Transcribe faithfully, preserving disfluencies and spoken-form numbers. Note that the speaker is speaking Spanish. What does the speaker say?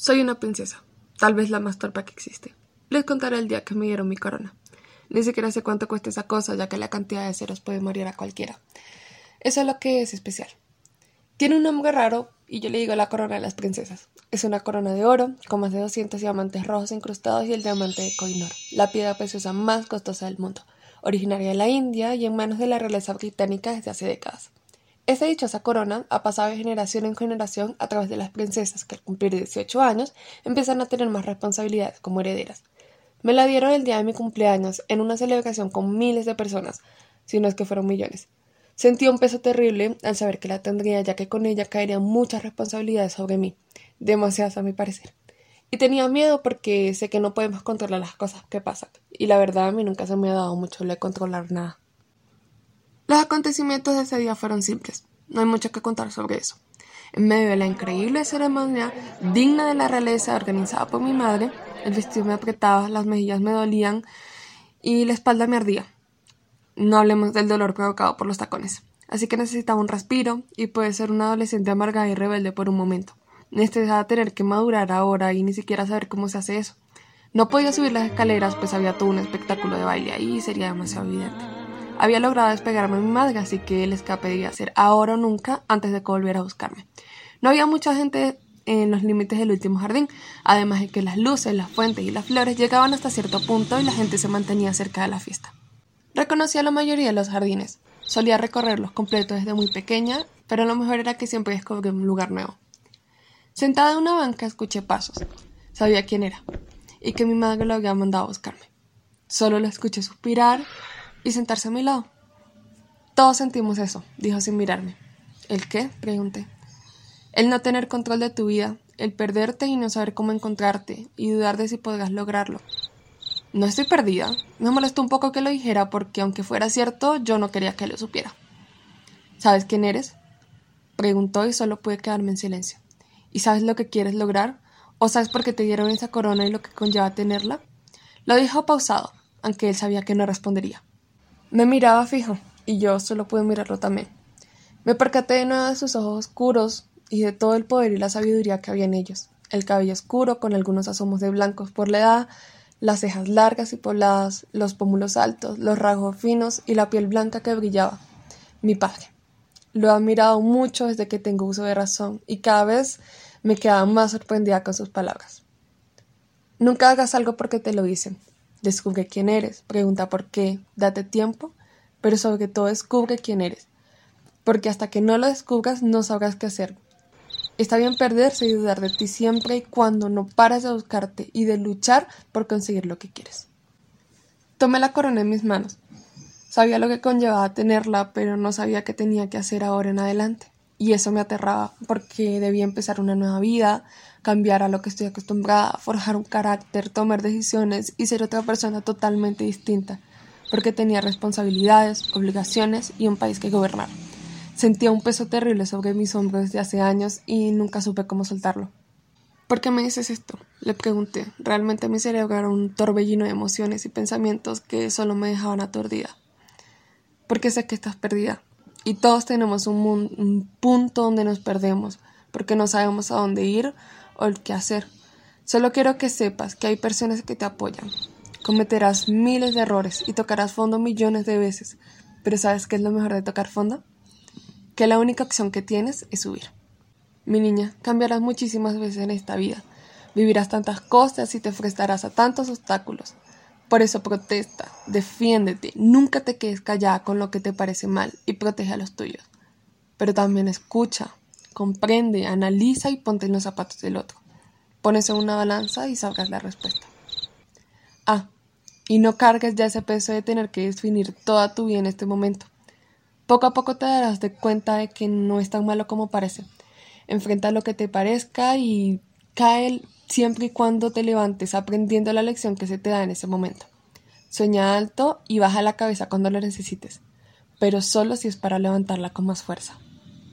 Soy una princesa, tal vez la más torpe que existe. Les contaré el día que me dieron mi corona. Ni siquiera sé cuánto cuesta esa cosa, ya que la cantidad de ceros puede morir a cualquiera. Eso es lo que es especial. Tiene un nombre raro y yo le digo la corona de las princesas. Es una corona de oro, con más de doscientos diamantes rojos incrustados y el diamante de Kohinoor, la piedra preciosa más costosa del mundo, originaria de la India y en manos de la realeza británica desde hace décadas. Esta dichosa corona ha pasado de generación en generación a través de las princesas que al cumplir dieciocho años empiezan a tener más responsabilidades como herederas. Me la dieron el día de mi cumpleaños en una celebración con miles de personas, si no es que fueron millones. Sentí un peso terrible al saber que la tendría, ya que con ella caerían muchas responsabilidades sobre mí, demasiadas a mi parecer. Y tenía miedo porque sé que no podemos controlar las cosas que pasan, y la verdad a mí nunca se me ha dado mucho lo de controlar nada. Los acontecimientos de ese día fueron simples, no hay mucho que contar sobre eso. En medio de la increíble ceremonia, digna de la realeza organizada por mi madre, el vestido me apretaba, las mejillas me dolían y la espalda me ardía. No hablemos del dolor provocado por los tacones. Así que necesitaba un respiro y puede ser una adolescente amargada y rebelde por un momento. Necesitaba tener que madurar ahora y ni siquiera saber cómo se hace eso. No podía subir las escaleras, pues había todo un espectáculo de baile ahí y sería demasiado evidente. Había logrado despegarme de mi madre, así que el escape debía ser ahora o nunca antes de que volviera a buscarme. No había mucha gente en los límites del último jardín, además de que las luces, las fuentes y las flores llegaban hasta cierto punto y la gente se mantenía cerca de la fiesta. Reconocía la mayoría de los jardines. Solía recorrerlos completos desde muy pequeña, pero lo mejor era que siempre descubrí un lugar nuevo. Sentada en una banca escuché pasos. Sabía quién era y que mi madre lo había mandado a buscarme. Solo lo escuché suspirar y sentarse a mi lado. Todos sentimos eso, dijo sin mirarme. ¿El qué?, pregunté. El no tener control de tu vida, el perderte y no saber cómo encontrarte, y dudar de si podrás lograrlo. No estoy perdida. Me molestó un poco que lo dijera porque, aunque fuera cierto, yo no quería que lo supiera. ¿Sabes quién eres?, preguntó y solo pude quedarme en silencio. ¿Y sabes lo que quieres lograr? ¿O sabes por qué te dieron esa corona y lo que conlleva tenerla? Lo dijo pausado, aunque él sabía que no respondería. Me miraba fijo, y yo solo pude mirarlo también. Me percaté de nuevo de sus ojos oscuros y de todo el poder y la sabiduría que había en ellos. El cabello oscuro, con algunos asomos de blancos por la edad, las cejas largas y pobladas, los pómulos altos, los rasgos finos y la piel blanca que brillaba. Mi padre. Lo he admirado mucho desde que tengo uso de razón, y cada vez me quedaba más sorprendida con sus palabras. Nunca hagas algo porque te lo dicen. Descubre quién eres, pregunta por qué, date tiempo, pero sobre todo descubre quién eres, porque hasta que no lo descubras no sabrás qué hacer. Está bien perderse y dudar de ti siempre y cuando no pares de buscarte y de luchar por conseguir lo que quieres. Tomé la corona en mis manos. Sabía lo que conllevaba tenerla, pero no sabía qué tenía que hacer ahora en adelante. Y eso me aterraba, porque debía empezar una nueva vida, cambiar a lo que estoy acostumbrada, forjar un carácter, tomar decisiones y ser otra persona totalmente distinta, porque tenía responsabilidades, obligaciones y un país que gobernar. Sentía un peso terrible sobre mis hombros desde hace años y nunca supe cómo soltarlo. ¿Por qué me dices esto?, le pregunté. Realmente mi cerebro era un torbellino de emociones y pensamientos que solo me dejaban aturdida. Porque sé que estás perdida. Y todos tenemos un, un punto donde nos perdemos, porque no sabemos a dónde ir o qué hacer. Solo quiero que sepas que hay personas que te apoyan. Cometerás miles de errores y tocarás fondo millones de veces. Pero ¿sabes qué es lo mejor de tocar fondo? Que la única opción que tienes es subir. Mi niña, cambiarás muchísimas veces en esta vida. Vivirás tantas cosas y te enfrentarás a tantos obstáculos. Por eso protesta, defiéndete, nunca te quedes callada con lo que te parece mal y protege a los tuyos. Pero también escucha, comprende, analiza y ponte en los zapatos del otro. Pones en una balanza y sabrás la respuesta. Ah, y no cargues ya ese peso de tener que definir toda tu vida en este momento. Poco a poco te darás de cuenta de que no es tan malo como parece. Enfrenta lo que te parezca y cae siempre y cuando te levantes aprendiendo la lección que se te da en ese momento. Sueña alto y baja la cabeza cuando lo necesites, pero solo si es para levantarla con más fuerza.